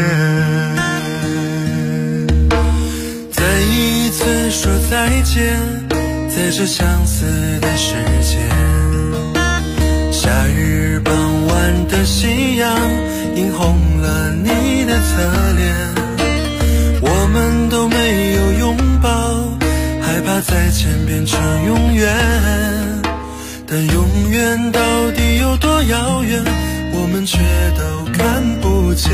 再一次说再见，在这相似的时间。夏日傍晚的夕阳映红了你的侧脸，我们都没有拥抱，害怕再见变成永远，但永远到底有多遥远，我们却都看不见。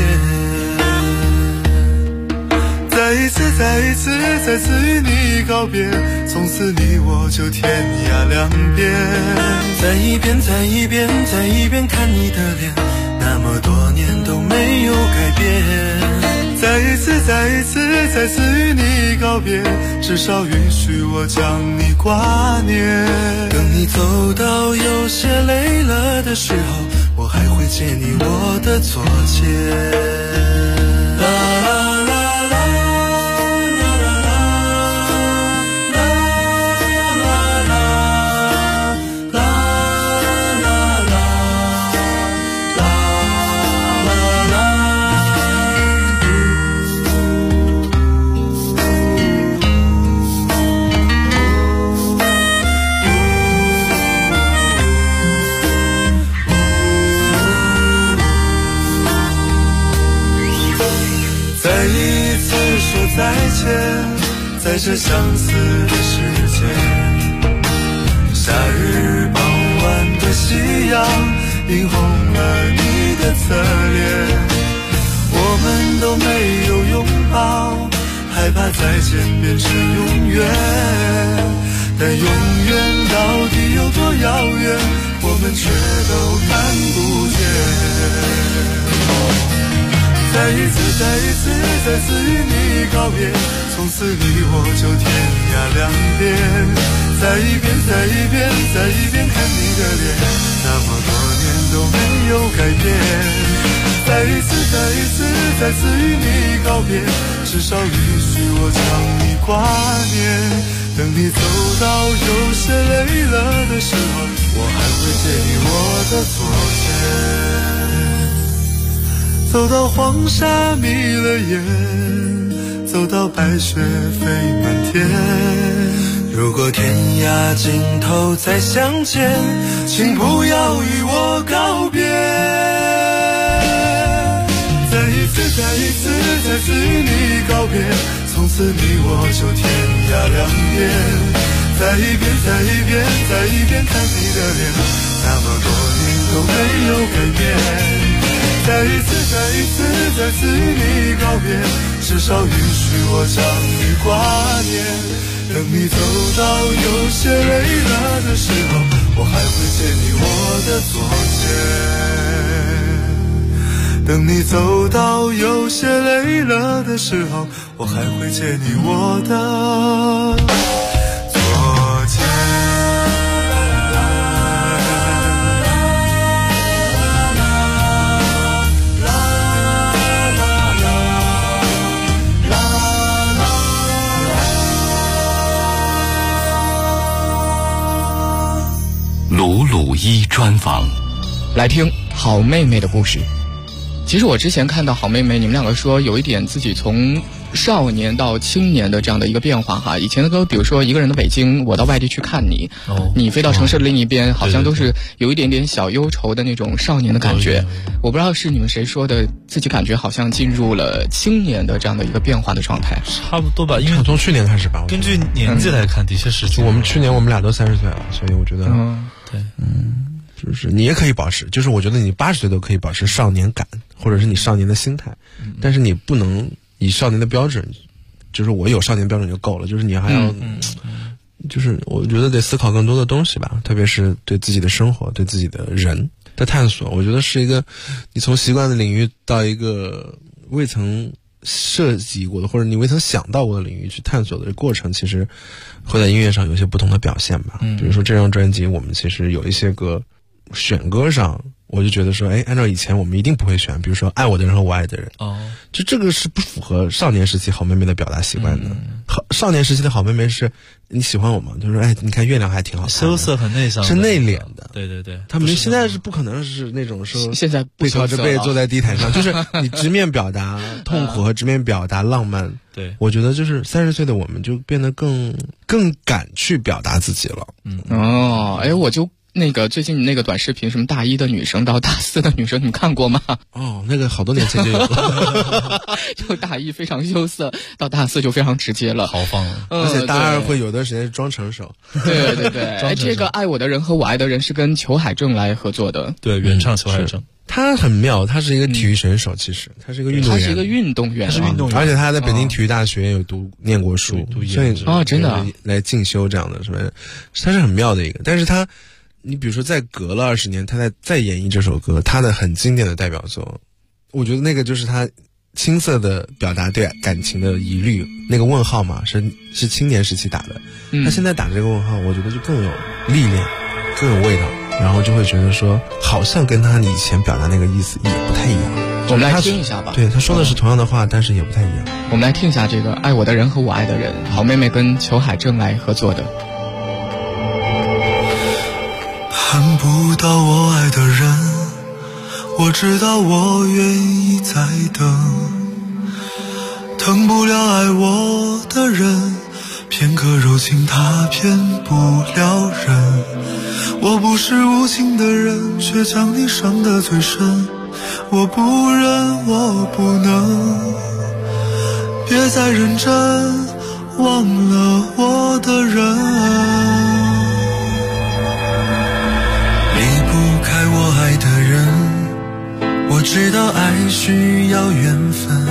再一次再次与你告别，从此你我就天涯两边。再一遍看你的脸，那么多年都没有改变。再一次与你告别，至少允许我将你挂念。等你走到有些累了的时候，我还会借你我的左肩。再见，在这相似的时间。夏日傍晚的夕阳映红了你的侧脸，我们都没有拥抱，害怕再见变成永远，但永远到底有多遥远，我们却都看不见。再一次与你告别，从此你我就天涯两边。再一遍看你的脸，那么多年都没有改变。再一次与你告别，至少允许我将你挂念。等你走到有些累了的时候，我还会借你我的左肩。走到黄沙迷了眼，走到白雪飞满天。如果天涯尽头再相见，请不要与我告别。再一次与你告别，从此你我就天涯两边。再一遍看你的脸，那么多年都没有改变。再一次与你告别，至少允许我将你挂念。等你走到有些累了的时候，我还会借你我的左肩。等你走到有些累了的时候，我还会借你我的左肩。 鲁鲁一专访， 来听好妹妹的故事。其实我之前看到好妹妹，你们两个说有一点自己从少年到青年的这样的一个变化哈。以前的歌，比如说一个人的北京，我到外地去看你，你飞到城市的另一边，好像都是有一点点小忧愁的那种少年的感觉。我不知道是你们谁说的，自己感觉好像进入了青年的这样的一个变化的状态。 差不多吧，因为从去年开始吧， 根据年纪来看，的确是。 我们去年我们俩都30岁了，所以我觉得， 对， 就是你也可以保持，就是我觉得你80岁都可以保持少年感，或者是你少年的心态，但是你不能以少年的标准，就是我有少年标准就够了，就是你还要，就是我觉得得思考更多的东西吧，特别是对自己的生活、对自己的人的探索。我觉得是一个你从习惯的领域到一个未曾设计过的或者你未曾想到过的领域去探索的过程，其实会在音乐上有些不同的表现吧。比如说这张专辑，我们其实有一些歌选歌上，我就觉得说，按照以前我们一定不会选，比如说爱我的人和我爱的人，就这个是不符合少年时期好妹妹的表达习惯的。 少年时期的好妹妹是你喜欢我吗？就说哎，你看月亮还挺好看的， 羞涩很内向， 是内敛的。 对对对， 他们现在是不可能是那种说现在背靠着背坐在地毯上，就是你直面表达痛苦和直面表达浪漫。 对， 我觉得就是30岁的我们就变得更敢去表达自己了。 我就。那个最近那个短视频，什么大1的女生到大4的女生，你们看过吗？ 那个好多年前就有了。 就大1非常羞涩，到大4就非常直接了， 豪放了。 而且大2会有段时间装成熟。 对对对，这个爱我的人和我爱的人是跟裘海正来合作的， 对，原唱裘海正。 他很妙，他是一个体育选手，其实他是一个运动员， 他是一个运动员， 而且他在北京体育大学有念过书，所以真的来进修这样的什么，他是很妙的一个。但是他，你比如说再隔了20年，他再演绎这首歌，他的很经典的代表作，我觉得那个就是他青涩的表达对感情的疑虑，那个问号嘛，是青年时期打的，他现在打这个问号，我觉得就更有历练，更有味道。然后就会觉得说，好像跟他以前表达那个意思也不太一样。 我们来听一下吧。 对，他说的是同样的话，但是也不太一样。 我们来听一下这个《爱我的人和我爱的人》，好妹妹跟裘海正来合作的。 看不到我爱的人，我知道我愿意再等，疼不了爱我的人，片刻柔情他骗不了人。我不是无情的人，却将你伤得最深。我不忍，我不能，别再认真，忘了我的人。离不开我爱的人，我知道爱需要缘分，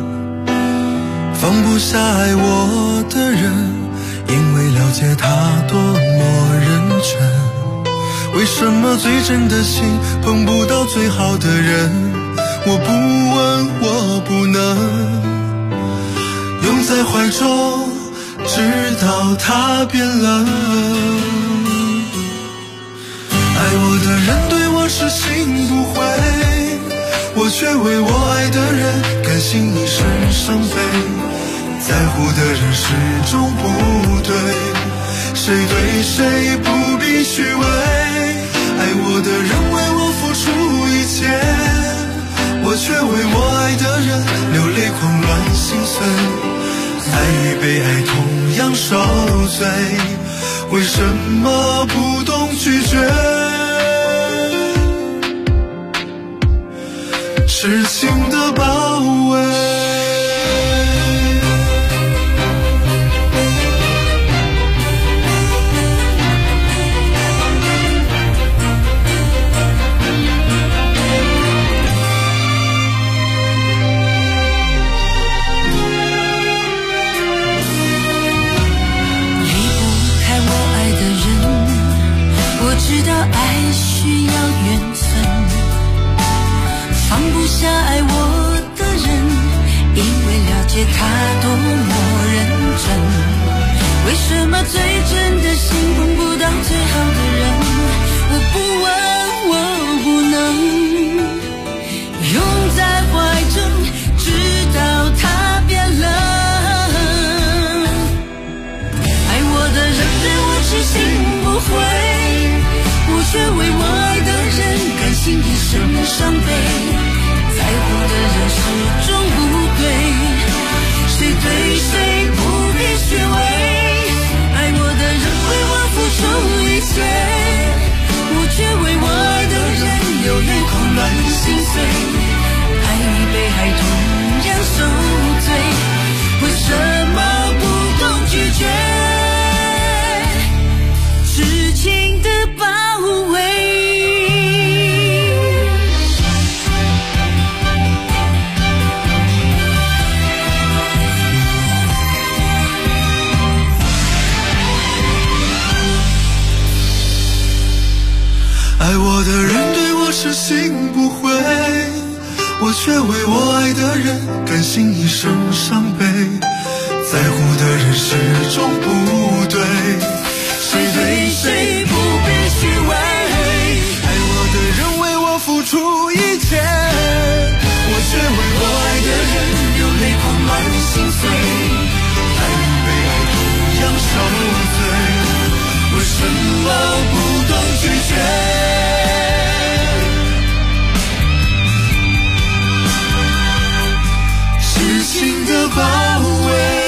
放不下爱我的人，因为了解他多么认真。为什么最真的心碰不到最好的人？我不问，我不能拥在怀中，直到他变冷。爱我的人对我痴心不悔，我却为我爱的人甘心一生伤悲。在乎的人始终不对，谁对谁不必虚伪。爱我的人为我付出一切，我却为我爱的人流泪狂乱心碎。爱与被爱同样受罪，为什么不懂拒绝？痴情的包围。 知道爱需要缘分，放不下爱我的人，因为了解他多么认真。为什么最真的心碰不到最好的人？我不问，我不能拥在怀中，直到他变冷。爱我的人对我痴心不悔，我却为我爱的人甘心一生伤悲。在乎的人始终不对，谁对谁不必虚伪。爱我的人为我付出一切，我却为我爱的人流泪狂乱心碎。爱与被爱同样受罪，为什么不懂拒绝？痴情的包围。 爱我的人对我痴心不悔，我却为我爱的人甘心一生伤悲。在乎的人始终不对，谁对谁不必虚伪。爱我的人为我付出一切，我却为我爱的人流泪狂乱心碎。爱与被了不懂拒绝，痴情的包围。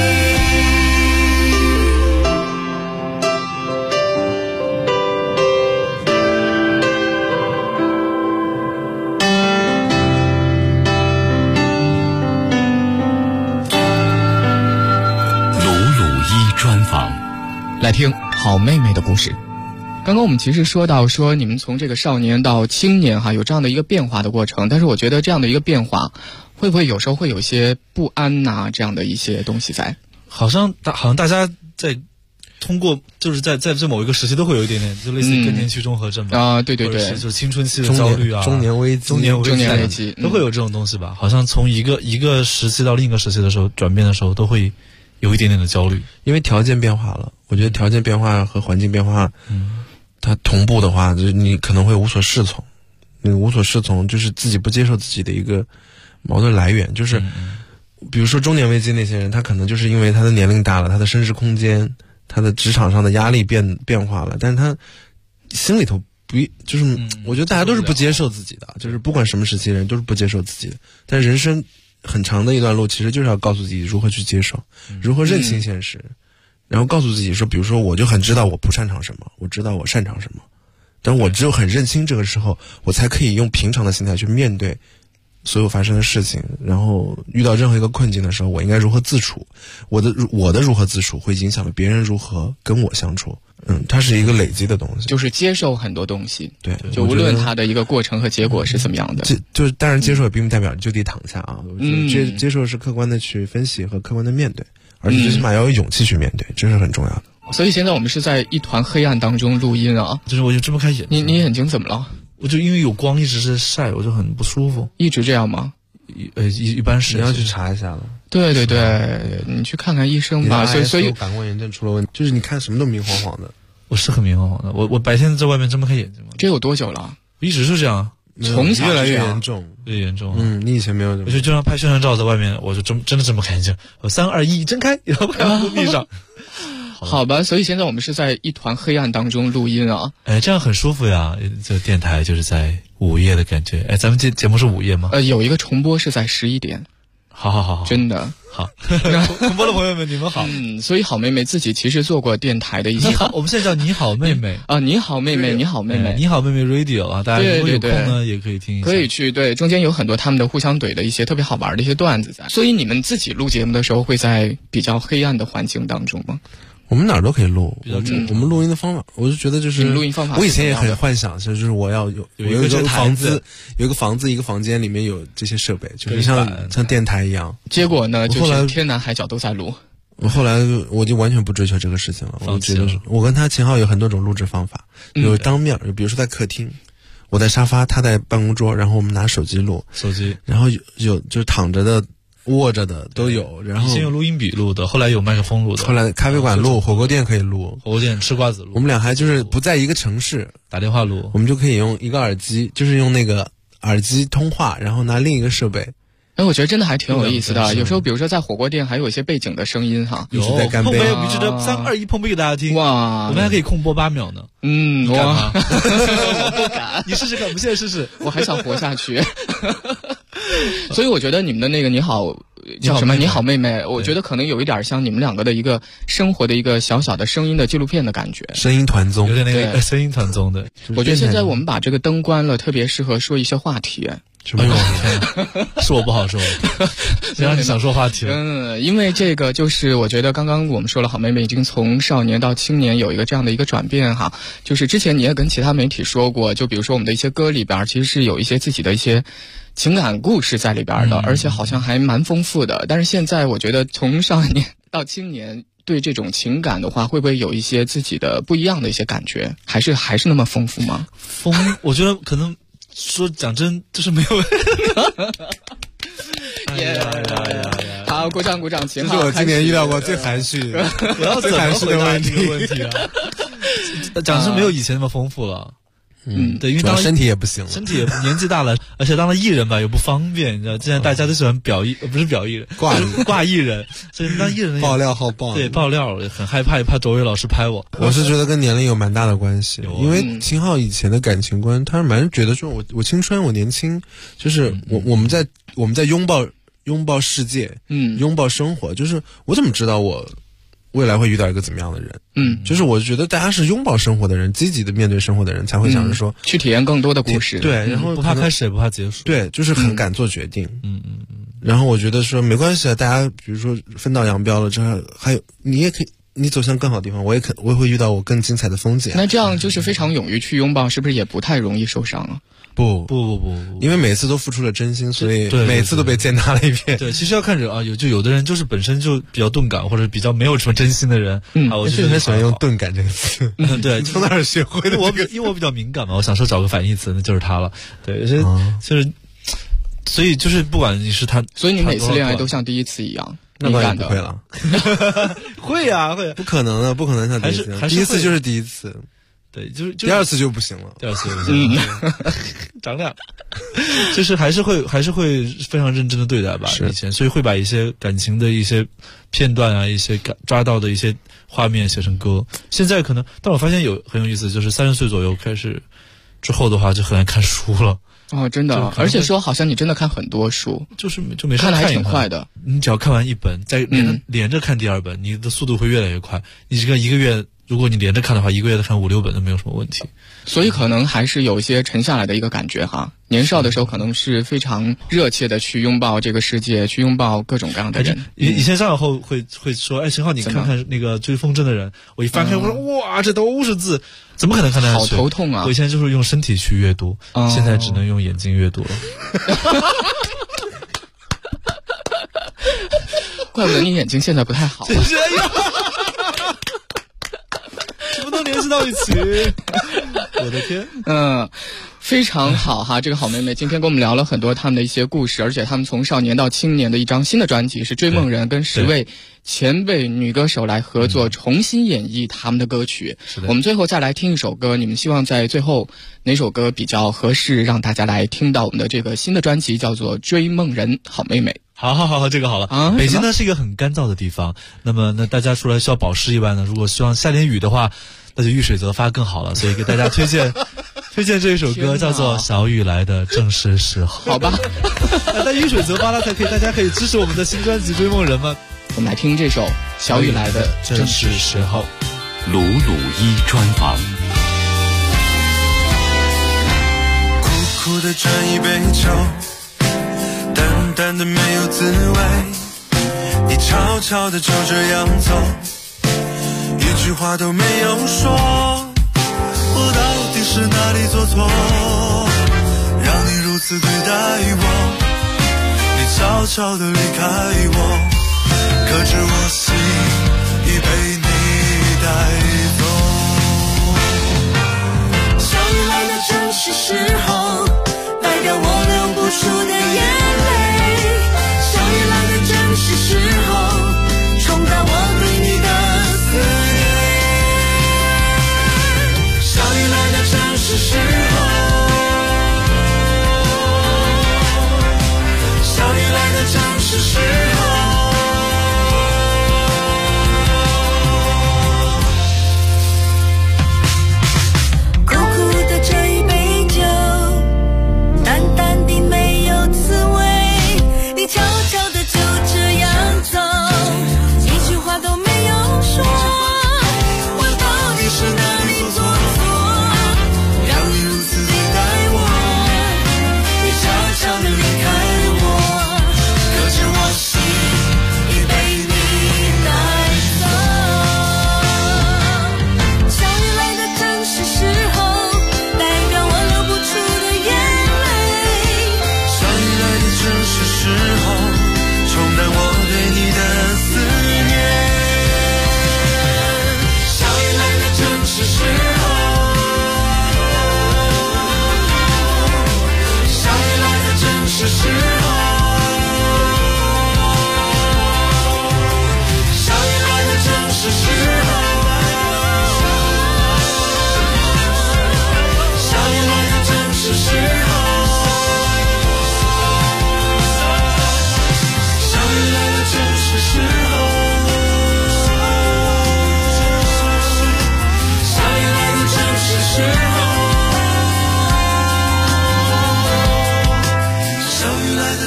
专访， 来听好妹妹的故事。刚刚我们其实说到说你们从这个少年到青年有这样的一个变化的过程，但是我觉得这样的一个变化会不会有时候会有一些不安呐，这样的一些东西在？ 好像大家在通过就是在这某一个时期都会有一点点，就类似于更年期综合症吧。 对对对， 就是青春期的焦虑啊， 中年危机都会有这种东西吧。好像从一个时期到另一个时期的时候转变的时候都会有一点点的焦虑， 因为条件变化了。我觉得条件变化和环境变化，它同步的话，就是你可能会无所适从。你无所适从，就是自己不接受自己的一个矛盾来源。就是，比如说中年危机那些人，他可能就是因为他的年龄大了，他的升值空间，他的职场上的压力变化了，但是他心里头就是，我觉得大家都是不接受自己的，就是不管什么时期的人都是不接受自己的。但是人生很长的一段路，其实就是要告诉自己如何去接受，如何认清现实，然后告诉自己说，比如说我就很知道我不擅长什么，我知道我擅长什么，但我只有很认清这个时候，我才可以用平常的心态去面对所有发生的事情，然后遇到任何一个困境的时候，我应该如何自处，我的如何自处会影响了别人如何跟我相处。它是一个累积的东西， 就是接受很多东西。 对， 就无论它的一个过程和结果是怎么样的， 就是当然接受也并不代表就得躺下啊。接受是客观的去分析和客观的面对，而且最起码要有勇气去面对，这是很重要的。 所以现在我们是在一团黑暗当中录音啊， 就是我就睁不开眼睛。 你眼睛怎么了？ 我就因为有光一直是晒，我就很不舒服。 一直这样吗？ 一般是。 你要去查一下了。 对对对，你去看看医生吧。所以感光炎症出了问题，就是你看什么都明晃晃的。 我是很明晃晃的，我白天在外面睁不开眼睛嘛。 这有多久了？ 一直是这样， 从小越来越严重， 越严重。 你以前没有这么。 我就经常拍宣传照在外面，我就真的睁不开眼睛。我3、2、1睁开，然后拍到地上。 好吧，所以现在我们是在一团黑暗当中录音啊。 这样很舒服呀。这电台就是在午夜的感觉。咱们节目是午夜吗？ 有一个重播是在11点。 好， 真的好。重播的朋友们，你们好。 所以好妹妹自己其实做过电台的一些。 你好，我们现在叫你好妹妹啊，你好妹妹，你好妹妹， 你好妹妹 Radio 啊，大家如果有空呢也可以听一下。 可以去，对，中间有很多他们的互相怼的一些特别好玩的一些段子在。所以你们自己录节目的时候会在比较黑暗的环境当中吗？ 我们哪儿都可以录，我们录音的方法，我就觉得就是录音方法。 我以前也很幻想，就是我要有一个房子，一个房间里面有这些设备，就是像电台一样。 结果呢，就是天南海角都在录。 后来我就完全不追求这个事情了。我觉得我跟他秦昊有很多种录制方法，有当面，比如说在客厅，我在沙发，他在办公桌，然后我们拿手机录，然后有就是躺着的。握着的都有，然后以前有录音笔录的，后来有麦克风录的， 后来咖啡馆录，火锅店可以录， 火锅店吃瓜子录。 我们俩还就是不在一个城市， 打电话录， 我们就可以用一个耳机，就是用那个耳机通话，然后拿另一个设备。 我觉得真的还挺有意思的。有时候比如说在火锅店还有一一些背景的声音哈， 一直在干杯。 碰杯，我们记得3、2、1碰杯给大家听。 哇， 我们还可以空播8秒呢。 你敢吗？ 我不敢。 你试试看，我们现在试试。 我还想活下去。所以我觉得你们的那个你好叫什么？你好妹妹，我觉得可能有一点像你们两个的一个生活的一个小小的声音的纪录片的感觉。 声音团综， 有点那个声音团综的。 我觉得现在我们把这个灯关了，特别适合说一些话题。 哎呦，是我不好说，谁让你想说话题了？因为这个就是我觉得刚刚我们说了，好妹妹已经从少年到青年有一个这样的一个转变哈。就是之前你也跟其他媒体说过，就比如说我们的一些歌里边，其实是有一些自己的一些情感故事在里边的，而且好像还蛮丰富的。但是现在我觉得从少年到青年，对这种情感的话，会不会有一些自己的不一样的一些感觉？还是那么丰富吗？ 我觉得可能。说讲真，就是没有。 好，鼓掌！这是我今年遇到过最含蓄、 我要怎么回答这个问题啊？讲真，没有以前那么丰富了。 对，因为当身体也不行了， 身体也年纪大了，而且当了艺人吧又不方便，你知道，现在大家都喜欢不是表艺人，挂艺人，所以当艺人爆料好爆， 对，爆料很害怕，也怕周围老师拍我。 我是觉得跟年龄有蛮大的关系，因为秦昊以前的感情观，他是蛮觉得说我青春，我年轻，就是我们在拥抱世界，拥抱生活，就是我怎么知道我未来会遇到一个怎么样的人？就是我觉得大家是拥抱生活的人，积极的面对生活的人，才会想着说去体验更多的故事。 对，然后不怕开始也不怕结束。 对，就是很敢做决定。然后我觉得说没关系啊，大家比如说分道扬镳了，这还有你也可以。你走向更好的地方，我也会遇到我更精彩的风景。 那这样就是非常勇于去拥抱，是不是也不太容易受伤啊？ 不，因为每次都付出了真心，所以每次都被践踏了一遍。 对，其实要看人啊，有的人就是本身就比较钝感，或者比较没有什么真心的人。 我就很喜欢用钝感这个词。 对， 从哪儿学会的？ 因为我比较敏感嘛，我想说找个反义词，那就是他了。对，所以就是不管你是他， 所以你每次恋爱都像第一次一样。 那当然不会了， 会啊， 不可能的，不可能像第一次，第一次就是第一次， 对，就是第二次就不行了， 第二次就不行了，长俩，就是还是会非常认真的对待吧，以前，所以会把一些感情的一些片段啊，一些抓到的一些画面写成歌。现在可能，但我发现很有意思，就是30岁左右开始之后的话，就很难看书了。 哦，真的，而且说好像你真的看很多书， 就没看的还挺快的。 你只要看完一本，再连着看第二本，你的速度会越来越快。你这个一个月，如果你连着看的话，一个月看5、6本都没有什么问题。 所以可能还是有一些沉下来的一个感觉哈。年少的时候可能是非常热切的去拥抱这个世界，去拥抱各种各样的人。 以前上以后会说，哎，秦昊，你看看那个追风筝的人，我一翻开，我说哇，这都是字，怎么可能看得下去？ 好头痛啊！ 我以前就是用身体去阅读，现在只能用眼睛阅读了。 怪不得你眼睛现在不太好。 什么都联系到一起，我的天！ 非常好哈，这个好妹妹今天跟我们聊了很多他们的一些故事，而且他们从少年到青年的一张新的专辑是《追梦人》，跟10位前辈女歌手来合作，重新演绎他们的歌曲。我们最后再来听一首歌，你们希望在最后哪首歌比较合适，让大家来听到我们的这个新的专辑，叫做《追梦人》，好妹妹。 好，这个好了啊！北京呢是一个很干燥的地方，那么大家除了需要保湿以外呢，如果希望下点雨的话，那就遇水则发更好了。所以给大家推荐这一首歌，叫做《小雨来的正是时候》。 好吧， 但遇水则发了才可以，大家可以支持我们的新专辑《追梦人》吗？ 我们来听这首《小雨来的正是时候》。 鲁鲁一专访。 苦苦的斟一杯酒，淡淡的没有滋味，你悄悄的就这样走，一句话都没有说，我到底是哪里做错，让你如此对待我，你悄悄的离开我，可知我心已被你带走。 小雨来的正是时候，带掉我流不出的眼泪，小雨来的正是时候，冲淡我对你的思念，小雨来的正是时候，小雨来的正是时候。悄悄的就这样走，一句话都没有说，我到底是哪里做错，让你如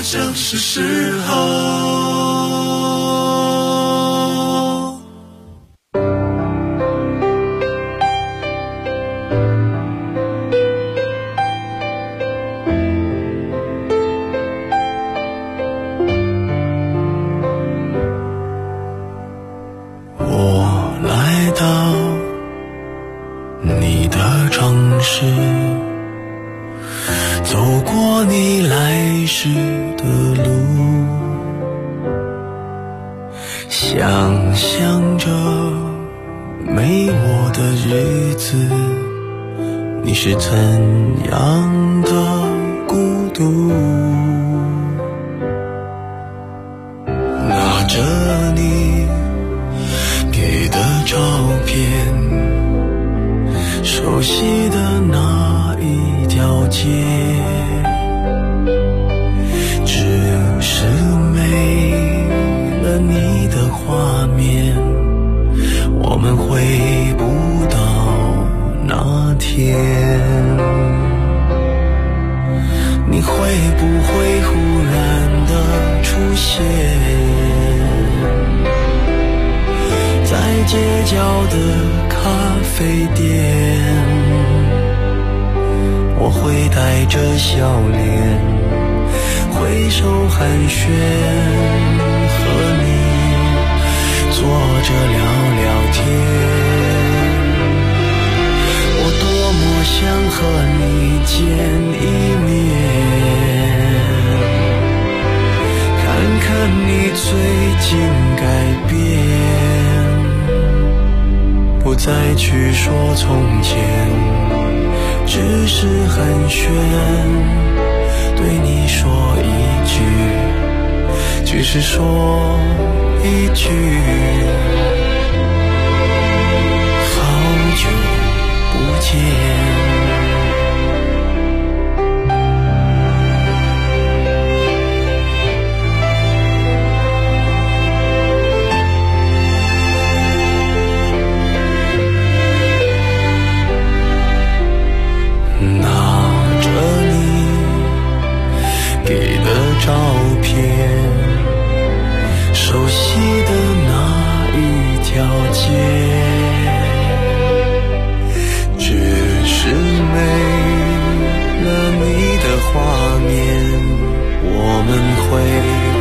正是时候。 我来到你的城市，走过你来时的路，想象着没我的日子，你是怎样的孤独。拿着你给的照片，熟悉的那一条街，只是没了你的画面，我们回不到那天。你会不会忽然的出现在街角的咖啡店？我会带着笑脸挥手寒暄，和你坐着聊聊天。我多么想和你见一面，看看你最近改变，不再去说从前，只是寒暄，对你说一句，只是说一句，好久不见。照片，熟悉的那一条街，只是没了你的画面，我们会